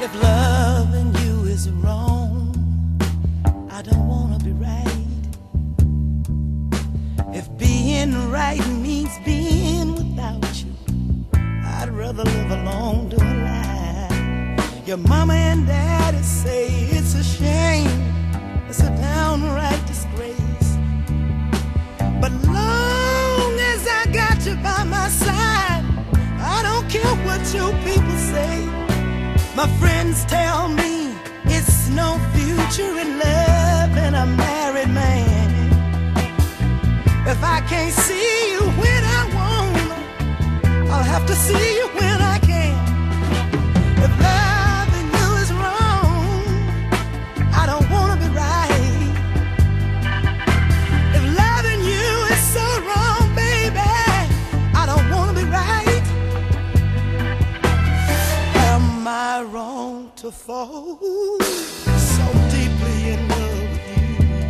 If loving you is wrong, I don't wanna be right. If being right means being without you, I'd rather live alone to a lie. Your mama and daddy say it's a shame, it's a downright disgrace. But long as I got you by my side, I don't care what you people say. My friends tell me it's no future in love and a married man. If I can't see you when I want, I'll have to see you when I can. If loving you is wrong, I don't wanna be right. If loving you is so wrong, baby, I don't wanna be right. Am I wrong to fall so deeply in love with you?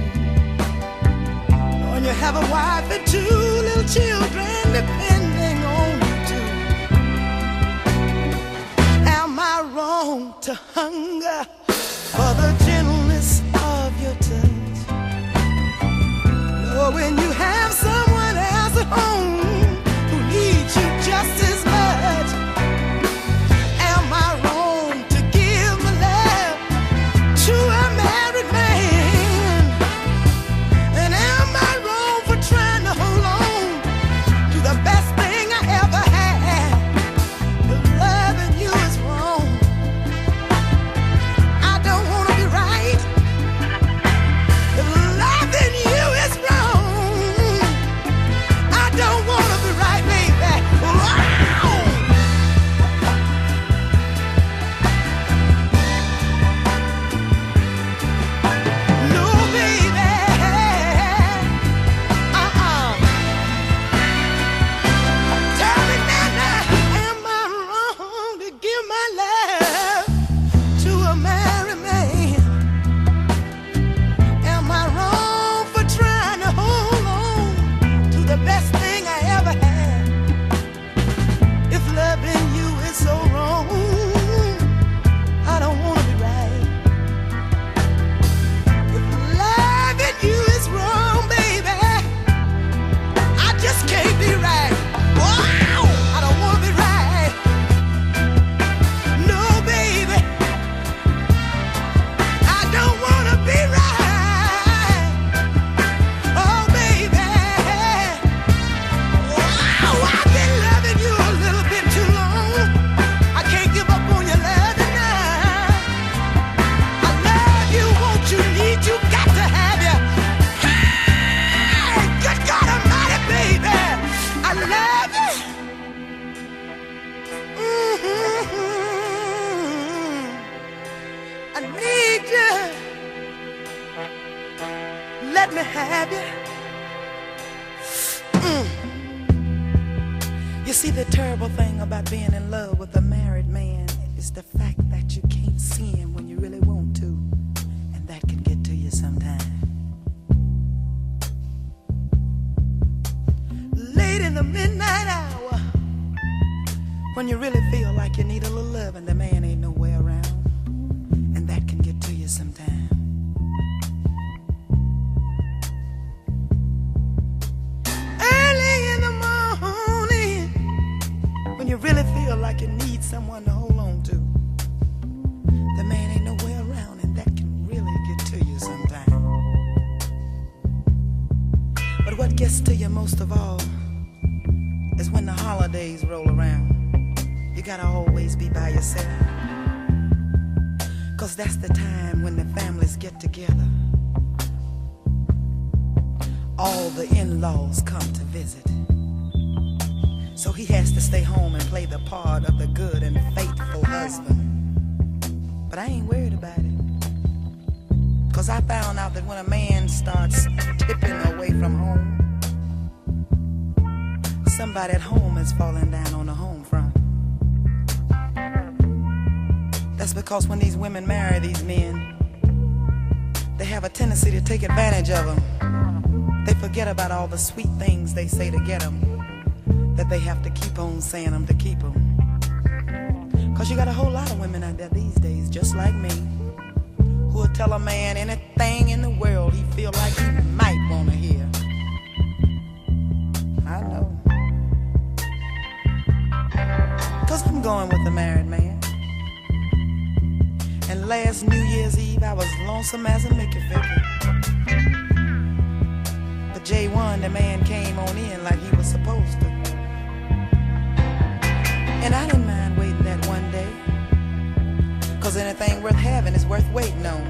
When you have a wife and 2 little children depending on you too. Am I wrong to hunger for the gentleness of your touch? Knowing you have someone else at home who needs you just as much. Am I wrong to give my love to a married man? And am I wrong for trying to hold on to the best thing I ever had? If loving you is wrong, I don't want to be right. If loving you is wrong, I don't want to be right, baby. Wow! No, baby. Tell me now, am I wrong to give my love to a married man? Am I wrong for trying to hold on to the best thing I ever had? If loving you is so wrong, I don't want to be right. If loving you is wrong, baby, I just can't be right. Wow! I don't want to be right. No, baby, I don't want to be right. Oh, baby, wow! I've been loving you a little bit too long. I can't give up on your love tonight. I love you, want you, need you, got to have you. Hey, good God Almighty, baby, I love you. I need you. Let me have you. You see, the terrible thing about being in love with a married man is the fact that you can't see him when you really want to, and that can get to you sometime. Late in the midnight hour, when you really feel like you need a little love and the man ain't nowhere around, and that can get to you sometime. Early in the morning, when you really feel like you need someone to hold on to, the man ain't nowhere around, and that can really get to you sometime. But what gets to you most of all is when the holidays roll around. You gotta always be by yourself, 'cause that's the time when the families get together. All the in-laws come to visit. So he has to stay home and play the part of the good and faithful husband. But I ain't worried about it, 'cause I found out that when a man starts tipping away from home, somebody at home is falling down on the home front. That's because when these women marry these men, they have a tendency to take advantage of them. They forget about all the sweet things they say to get them, that they have to keep on saying them to keep them. 'Cause you got a whole lot of women out there these days, just like me, who will tell a man anything in the world he feel like he might want to hear. I know. 'Cause I'm going with a married man. And last New Year's Eve I was lonesome as a Mickey Vicky. But J1, the man, came on in like he was supposed to. And I didn't mind waiting that one day, 'cause anything worth having is worth waiting on.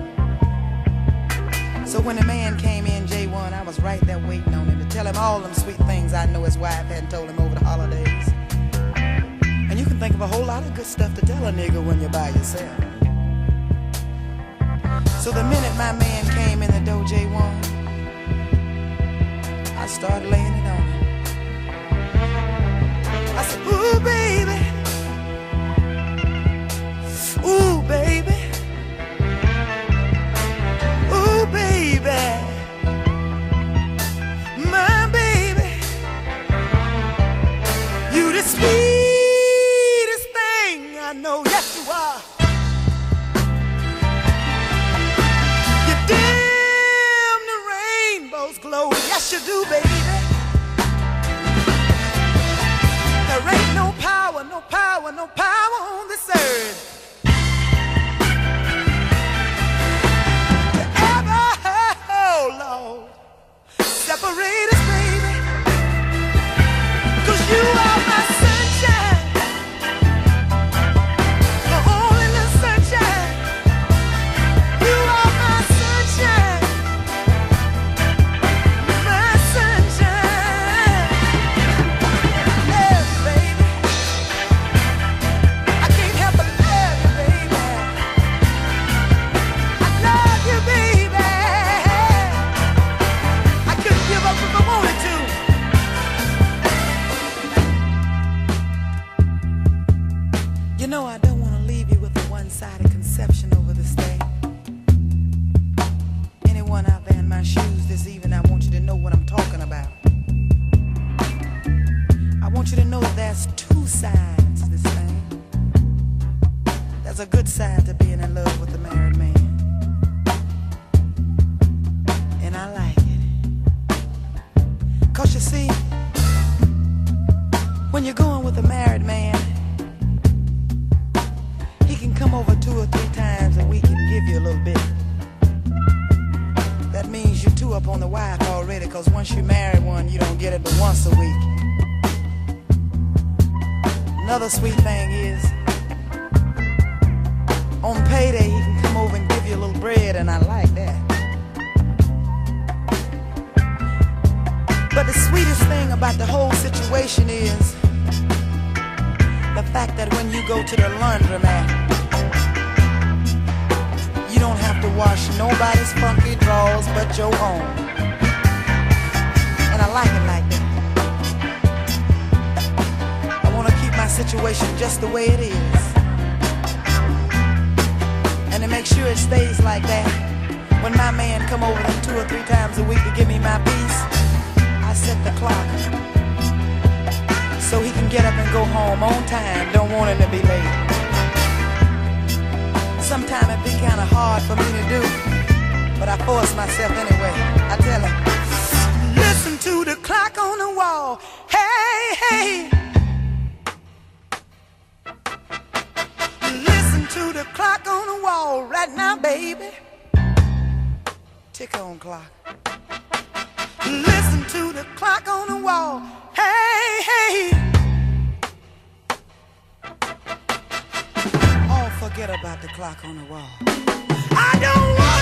So when the man came in, J1, I was right there waiting on him to tell him all them sweet things I know his wife hadn't told him over the holidays. And you can think of a whole lot of good stuff to tell a nigga when you're by yourself. So the minute my man came in the door, J1, I started laying it on him. I said, ooh, baby. Ooh, baby. Ooh, baby. My baby. You the sweetest thing I know. Yes, you are. You dim the rainbow's glow. Yes, you do, baby. There ain't no power, no power, no power on this earth to ever, oh Lord, separate us, baby. 'Cause you are my sunshine, the only little sunshine. You are my sunshine, my sunshine. Yeah, baby. I can't help but love you, baby. I love you, baby. I couldn't give up if I wanted to. You know I don't want to leave you with a one-sided conception over this thing. Anyone out there in my shoes this evening, I want you to know what I'm talking about. I want you to know that there's two sides to this thing. There's a good side to being in love with a married man, and I like it. 'Cause you see, when you're going with a married man, he can come over 2 or 3 times a week and give you a little bit. That means you're 2 up on the wife already, 'cause once you marry one, you don't get it but once a week. Another sweet thing is, on payday he can come over and give you a little bread, and I like that. But the sweetest thing about the whole situation is the fact that when you go to the laundromat, you don't have to wash nobody's funky drawers but your own. And I like it like that. I want to keep my situation just the way it is. And to make sure it stays like that, when my man come over them 2 or 3 times a week to give me my piece, I set the clock so he can get up and go home on time. Don't want him to be late. Sometimes it be kind of hard for me to do, but I force myself anyway. I tell him, listen to the clock on the wall. Hey, hey. Listen to the clock on the wall right now, baby. Tick on clock. Listen to the clock on the wall. Hey, hey. Oh, forget about the clock on the wall. I don't want